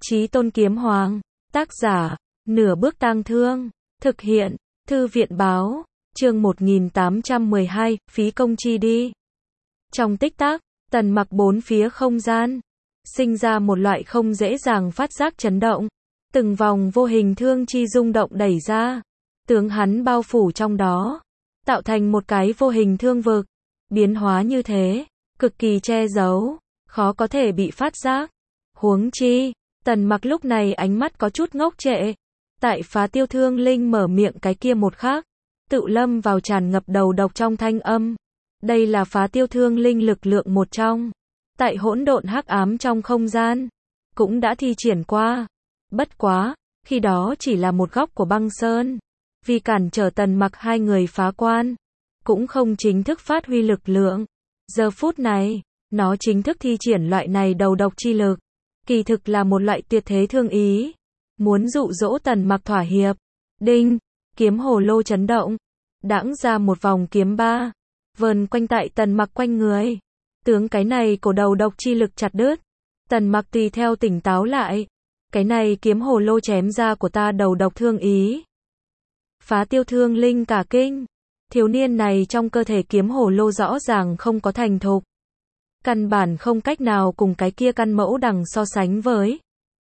Chí Tôn Kiếm Hoàng, tác giả, Nửa Bước Tang Thương, thực hiện, Thư viện báo, chương 1812, phí công chi đi. Trong tích tắc, Tần Mặc bốn phía không gian, sinh ra một loại không dễ dàng phát giác chấn động, từng vòng vô hình thương chi rung động đẩy ra, tướng hắn bao phủ trong đó, tạo thành một cái vô hình thương vực, biến hóa như thế, cực kỳ che giấu, khó có thể bị phát giác. Huống chi, Tần Mặc lúc này ánh mắt có chút ngốc trệ, tại Phá Tiêu Thương Linh mở miệng cái kia một khắc, tự lâm vào tràn ngập đầu độc trong thanh âm. Đây là Phá Tiêu Thương Linh lực lượng một trong, tại hỗn độn hắc ám trong không gian, cũng đã thi triển qua. Bất quá, khi đó chỉ là một góc của băng sơn, vì cản trở Tần Mặc hai người phá quan, cũng không chính thức phát huy lực lượng. Giờ phút này, nó chính thức thi triển loại này đầu độc chi lực, kỳ thực là một loại tuyệt thế thương ý, muốn dụ dỗ Tần Mặc thỏa hiệp. Đinh, kiếm hồ lô chấn động, đãng ra một vòng kiếm ba, vờn quanh tại Tần Mặc quanh người. Tướng cái này cổ đầu độc chi lực chặt đứt, Tần Mặc tùy theo tỉnh táo lại. Cái này kiếm hồ lô chém ra của ta đầu độc thương ý. Phá Tiêu Thương Linh cả kinh, thiếu niên này trong cơ thể kiếm hồ lô rõ ràng không có thành thục, căn bản không cách nào cùng cái kia căn mẫu đằng so sánh với.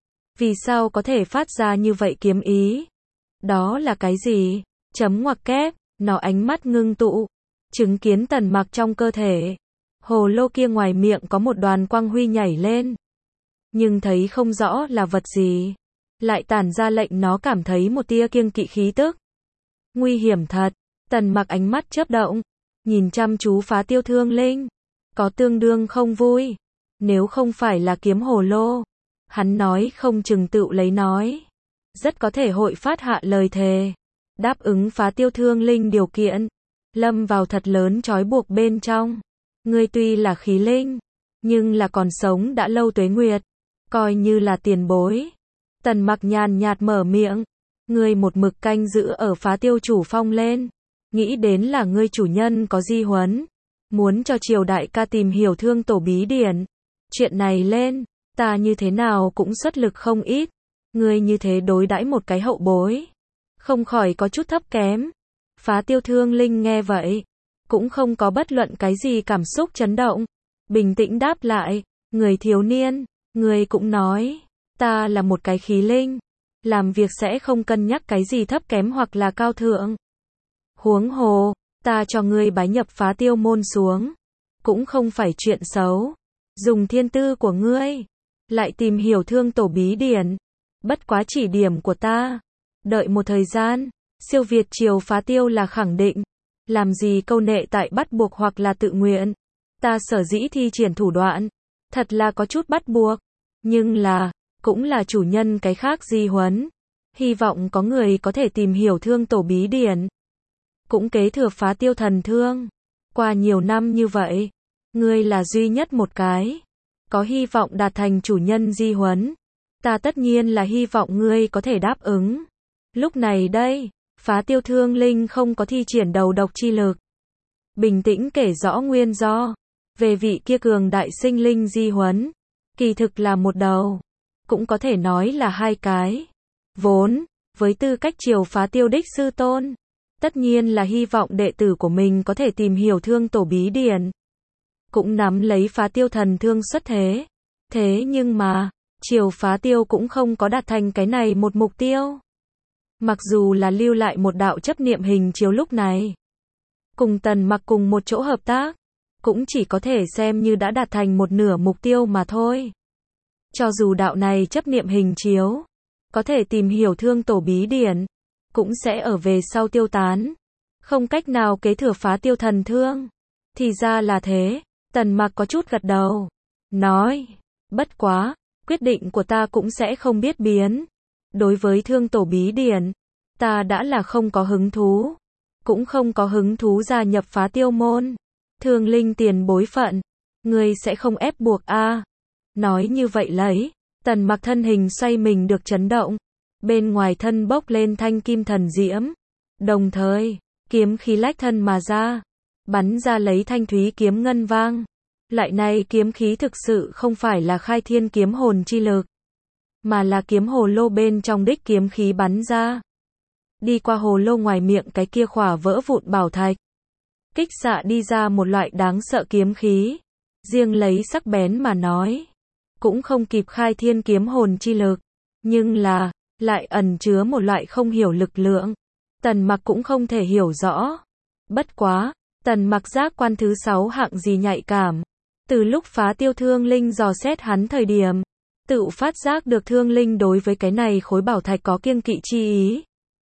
Vì sao có thể phát ra như vậy kiếm ý? Đó là cái gì? Chấm ngoặc kép, nó ánh mắt ngưng tụ, chứng kiến Tần Mặc trong cơ thể. Hồ lô kia ngoài miệng có một đoàn quang huy nhảy lên, nhưng thấy không rõ là vật gì, lại tản ra lệnh nó cảm thấy một tia kiêng kỵ khí tức. Nguy hiểm thật, Tần Mặc ánh mắt chớp động, nhìn chăm chú Phá Tiêu Thương Linh, có tương đương không vui. Nếu không phải là kiếm hồ lô, hắn nói không chừng tựu lấy nói, rất có thể hội phát hạ lời thề, đáp ứng Phá Tiêu Thương Linh điều kiện, lâm vào thật lớn trói buộc bên trong. Ngươi tuy là khí linh, nhưng là còn sống đã lâu tuế nguyệt, coi như là tiền bối. Tần Mặc nhàn nhạt mở miệng, ngươi một mực canh giữ ở Phá Tiêu chủ phong lên, nghĩ đến là ngươi chủ nhân có di huấn, muốn cho Triều đại ca tìm hiểu Thương Tổ bí điển. Chuyện này lên, ta như thế nào cũng xuất lực không ít, ngươi như thế đối đãi một cái hậu bối, không khỏi có chút thấp kém. Phá Tiêu Thương Linh nghe vậy, cũng không có bất luận cái gì cảm xúc chấn động, bình tĩnh đáp lại, người thiếu niên, ngươi cũng nói, ta là một cái khí linh, làm việc sẽ không cân nhắc cái gì thấp kém hoặc là cao thượng. Huống hồ, ta cho ngươi bái nhập Phá Tiêu môn xuống, cũng không phải chuyện xấu. Dùng thiên tư của ngươi, lại tìm hiểu Thương Tổ bí điển, bất quá chỉ điểm của ta. Đợi một thời gian, siêu việt Triều Phá Tiêu là khẳng định. Làm gì câu nệ tại bắt buộc hoặc là tự nguyện. Ta sở dĩ thi triển thủ đoạn, thật là có chút bắt buộc, nhưng là, cũng là chủ nhân cái khác di huấn. Hy vọng có người có thể tìm hiểu Thương Tổ bí điển, cũng kế thừa Phá Tiêu thần thương. Qua nhiều năm như vậy, ngươi là duy nhất một cái có hy vọng đạt thành chủ nhân di huấn. Ta tất nhiên là hy vọng ngươi có thể đáp ứng. Lúc này đây, Phá Tiêu Thương Linh không có thi triển đầu độc chi lực, bình tĩnh kể rõ nguyên do về vị kia cường đại sinh linh di huấn, kỳ thực là một đầu, cũng có thể nói là hai cái. Vốn, với tư cách Triều Phá Tiêu đích sư tôn, tất nhiên là hy vọng đệ tử của mình có thể tìm hiểu Thương Tổ bí điển, cũng nắm lấy Phá Tiêu thần thương xuất thế. Thế nhưng mà, Triều Phá Tiêu cũng không có đạt thành cái này một mục tiêu. Mặc dù là lưu lại một đạo chấp niệm hình chiếu lúc này, cùng Tần Mặc cùng một chỗ hợp tác, cũng chỉ có thể xem như đã đạt thành một nửa mục tiêu mà thôi. Cho dù đạo này chấp niệm hình chiếu, có thể tìm hiểu Thương Tổ bí điển, cũng sẽ ở về sau tiêu tán, không cách nào kế thừa Phá Tiêu thần thương. Thì ra là thế, Tần Mặc có chút gật đầu, nói, bất quá, quyết định của ta cũng sẽ không biết biến. Đối với Thương Tổ bí điển, ta đã là không có hứng thú, cũng không có hứng thú gia nhập Phá Tiêu môn. Thương Linh tiền bối phận, ngươi sẽ không ép buộc a? Nói như vậy lấy, Tần Mặc thân hình xoay mình được chấn động, bên ngoài thân bốc lên thanh kim thần diễm, đồng thời, kiếm khí lách thân mà ra, bắn ra lấy thanh thúy kiếm ngân vang. Lại này kiếm khí thực sự không phải là khai thiên kiếm hồn chi lực, mà là kiếm hồ lô bên trong đích kiếm khí bắn ra. Đi qua hồ lô ngoài miệng cái kia khỏa vỡ vụn bảo thạch. Kích xạ đi ra một loại đáng sợ kiếm khí. Riêng lấy sắc bén mà nói. Cũng không kịp khai thiên kiếm hồn chi lực. Nhưng là, lại ẩn chứa một loại không hiểu lực lượng. Tần Mặc cũng không thể hiểu rõ. Bất quá, Tần Mặc giác quan thứ 6 hạng gì nhạy cảm. Từ lúc Phá Tiêu Thương Linh dò xét hắn thời điểm, tự phát giác được Thương Linh đối với cái này khối bảo thạch có kiêng kỵ chi ý.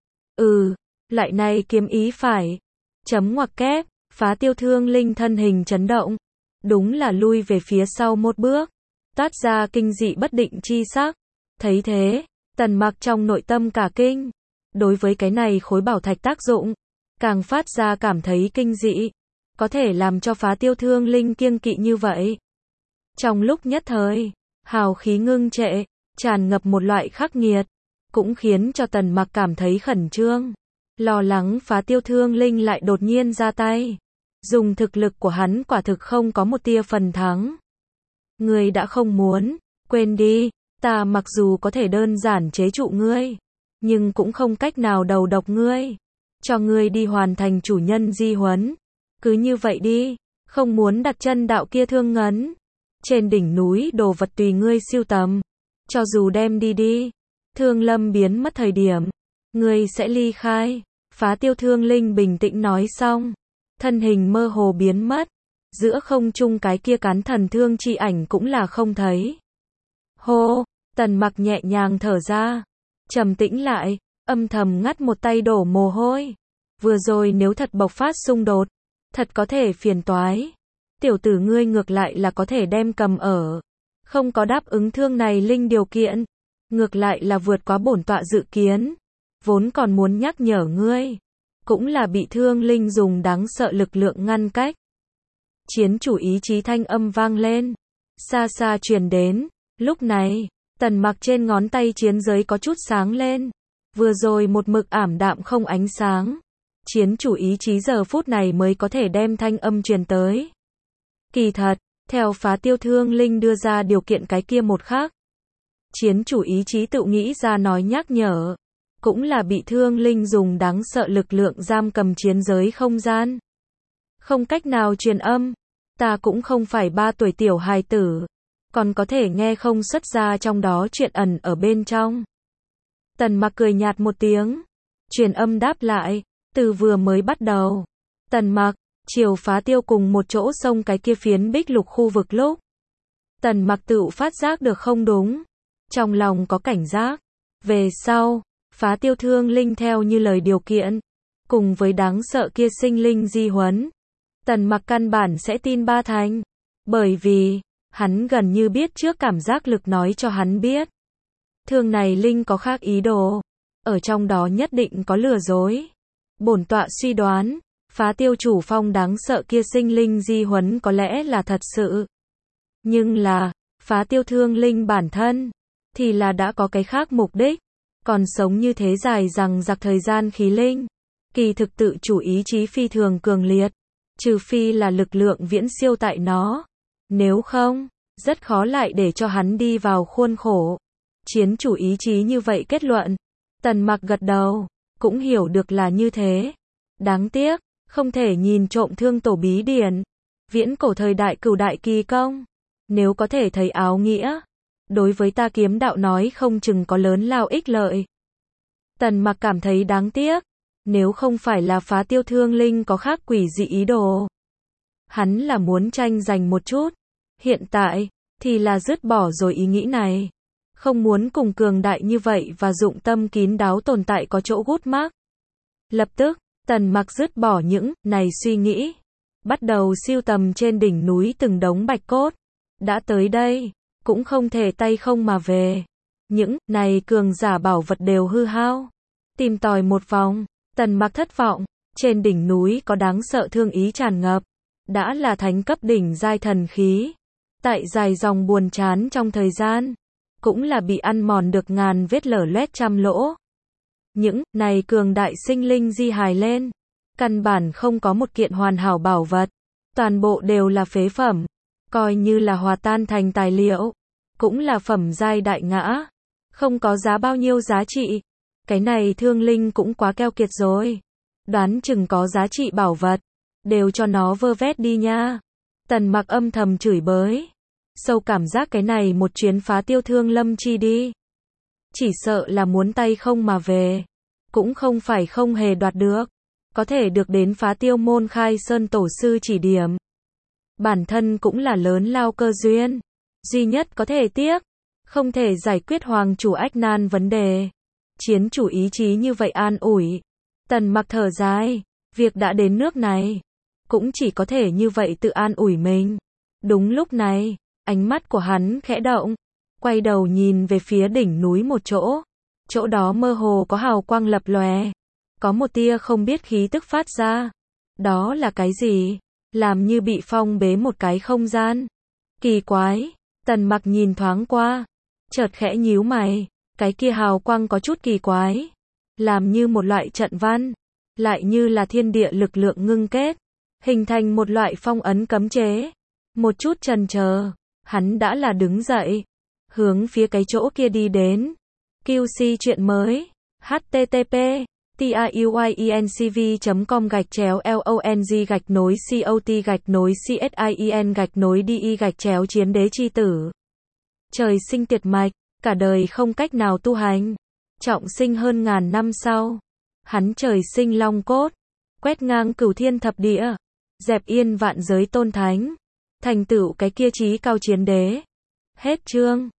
Lại này kiếm ý phải. Chấm ngoặc kép, Phá Tiêu Thương Linh thân hình chấn động. Đúng là lui về phía sau một bước. Toát ra kinh dị bất định chi sắc. Thấy thế, Tần Mặc trong nội tâm cả kinh. Đối với cái này khối bảo thạch tác dụng, càng phát ra cảm thấy kinh dị. Có thể làm cho Phá Tiêu Thương Linh kiêng kỵ như vậy. Trong lúc nhất thời, hào khí ngưng trệ, tràn ngập một loại khắc nghiệt. Cũng khiến cho Tần Mặc cảm thấy khẩn trương. Lo lắng Phá Tiêu Thương Linh lại đột nhiên ra tay. Dùng thực lực của hắn quả thực không có một tia phần thắng. Ngươi đã không muốn, quên đi, ta mặc dù có thể đơn giản chế trụ ngươi, nhưng cũng không cách nào đầu độc ngươi. Cho ngươi đi hoàn thành chủ nhân di huấn. Cứ như vậy đi, không muốn đặt chân đạo kia thương ngấn. Trên đỉnh núi đồ vật tùy ngươi siêu tầm. Cho dù đem đi, Thương Lâm biến mất thời điểm, ngươi sẽ ly khai. Phá Tiêu Thương Linh bình tĩnh nói xong. Thân hình mơ hồ biến mất. Giữa không trung cái kia cán thần thương chi ảnh cũng là không thấy. Hô, Tần Mặc nhẹ nhàng thở ra. Trầm tĩnh lại, âm thầm ngắt một tay đổ mồ hôi. Vừa rồi nếu thật bộc phát xung đột, thật có thể phiền toái. Tiểu tử ngươi ngược lại là có thể đem cầm ở. Không có đáp ứng Thương này linh điều kiện. Ngược lại là vượt quá bổn tọa dự kiến. Vốn còn muốn nhắc nhở ngươi. Cũng là bị Thương Linh dùng đáng sợ lực lượng ngăn cách. Chiến chủ ý chí thanh âm vang lên. Xa xa truyền đến. Lúc này, Tần Mặc trên ngón tay chiến giới có chút sáng lên. Vừa rồi một mực ảm đạm không ánh sáng. Chiến chủ ý chí giờ phút này mới có thể đem thanh âm truyền tới. Kỳ thật, theo Phá Tiêu Thương Linh đưa ra điều kiện cái kia một khác. Chiến chủ ý chí tự nghĩ ra nói nhắc nhở. Cũng là bị Thương Linh dùng đáng sợ lực lượng giam cầm chiến giới không gian. Không cách nào truyền âm. Ta cũng không phải 3 tuổi tiểu hài tử. Còn có thể nghe không xuất ra trong đó chuyện ẩn ở bên trong. Tần Mặc cười nhạt một tiếng. Truyền âm đáp lại. Từ vừa mới bắt đầu. Tần Mặc, chiều Phá Tiêu cùng một chỗ sông cái kia phiến bích lục khu vực lúc. Tần Mặc tự phát giác được không đúng. Trong lòng có cảnh giác. Về sau, Phá Tiêu Thương Linh theo như lời điều kiện. Cùng với đáng sợ kia sinh linh di huấn. Tần Mặc căn bản sẽ tin 3 thành. Bởi vì, hắn gần như biết trước cảm giác lực nói cho hắn biết. Thương này linh có khác ý đồ. Ở trong đó nhất định có lừa dối. Bổn tọa suy đoán, Phá Tiêu chủ phong đáng sợ kia sinh linh di huấn có lẽ là thật sự. Nhưng là, Phá Tiêu Thương Linh bản thân, thì là đã có cái khác mục đích. Còn sống như thế dài rằng giặc thời gian khí linh. Kỳ thực tự chủ ý chí phi thường cường liệt. Trừ phi là lực lượng viễn siêu tại nó. Nếu không, rất khó lại để cho hắn đi vào khuôn khổ. Chiến chủ ý chí như vậy kết luận. Tần Mặc gật đầu, cũng hiểu được là như thế. Đáng tiếc, không thể nhìn trộm thương tổ bí điển. Viễn cổ thời đại cửu đại kỳ công. Nếu có thể thấy áo nghĩa. Đối với ta kiếm đạo nói không chừng có lớn lao ích lợi. Tần Mặc cảm thấy đáng tiếc. Nếu không phải là Phá Tiêu Thương Linh có khác quỷ dị ý đồ. Hắn là muốn tranh giành một chút. Hiện tại, thì là dứt bỏ rồi ý nghĩ này. Không muốn cùng cường đại như vậy và dụng tâm kín đáo tồn tại có chỗ gút mắc. Lập tức, Tần Mặc dứt bỏ những này suy nghĩ. Bắt đầu siêu tầm trên đỉnh núi từng đống bạch cốt. Đã tới đây, cũng không thể tay không mà về. Những này cường giả bảo vật đều hư hao. Tìm tòi một vòng, Tần Mặc thất vọng. Trên đỉnh núi có đáng sợ thương ý tràn ngập. Đã là thánh cấp đỉnh giai thần khí. Tại dài dòng buồn chán trong thời gian. Cũng là bị ăn mòn được ngàn vết lở loét trăm lỗ. Những này cường đại sinh linh di hài lên. Căn bản không có một kiện hoàn hảo bảo vật. Toàn bộ đều là phế phẩm. Coi như là hòa tan thành tài liệu. Cũng là phẩm giai đại ngã. Không có giá bao nhiêu giá trị. Cái này Thương Linh cũng quá keo kiệt rồi. Đoán chừng có giá trị bảo vật. Đều cho nó vơ vét đi nha. Tần Mặc âm thầm chửi bới. Sâu cảm giác cái này một chuyến phá tiêu Thương Lâm Chi đi. Chỉ sợ là muốn tay không mà về. Cũng không phải không hề đoạt được. Có thể được đến phá tiêu môn khai sơn tổ sư chỉ điểm. Bản thân cũng là lớn lao cơ duyên. Duy nhất có thể tiếc. Không thể giải quyết hoàng chủ ách nan vấn đề. Chiến chủ ý chí như vậy an ủi. Tần Mặc thở dài. Việc đã đến nước này. Cũng chỉ có thể như vậy tự an ủi mình. Đúng lúc này, ánh mắt của hắn khẽ động. Quay đầu nhìn về phía đỉnh núi một chỗ. Chỗ đó mơ hồ có hào quang lập lòe. Có một tia không biết khí tức phát ra. Đó là cái gì? Làm như bị phong bế một cái không gian. Kỳ quái. Tần Mặc nhìn thoáng qua. Chợt khẽ nhíu mày. Cái kia hào quang có chút kỳ quái. Làm như một loại trận văn. Lại như là thiên địa lực lượng ngưng kết. Hình thành một loại phong ấn cấm chế. Một chút chần chờ. Hắn đã là đứng dậy. Hướng phía cái chỗ kia đi đến. QC chuyện mới. http tiuyenc.com/long-cot-csin-chiến đế chi tử. Trời sinh tuyệt mạch, cả đời không cách nào tu hành. Trọng sinh hơn ngàn năm sau. Hắn trời sinh long cốt. Quét ngang cửu thiên thập địa. Dẹp yên vạn giới tôn thánh. Thành tựu cái kia chí cao chiến đế. Hết chương.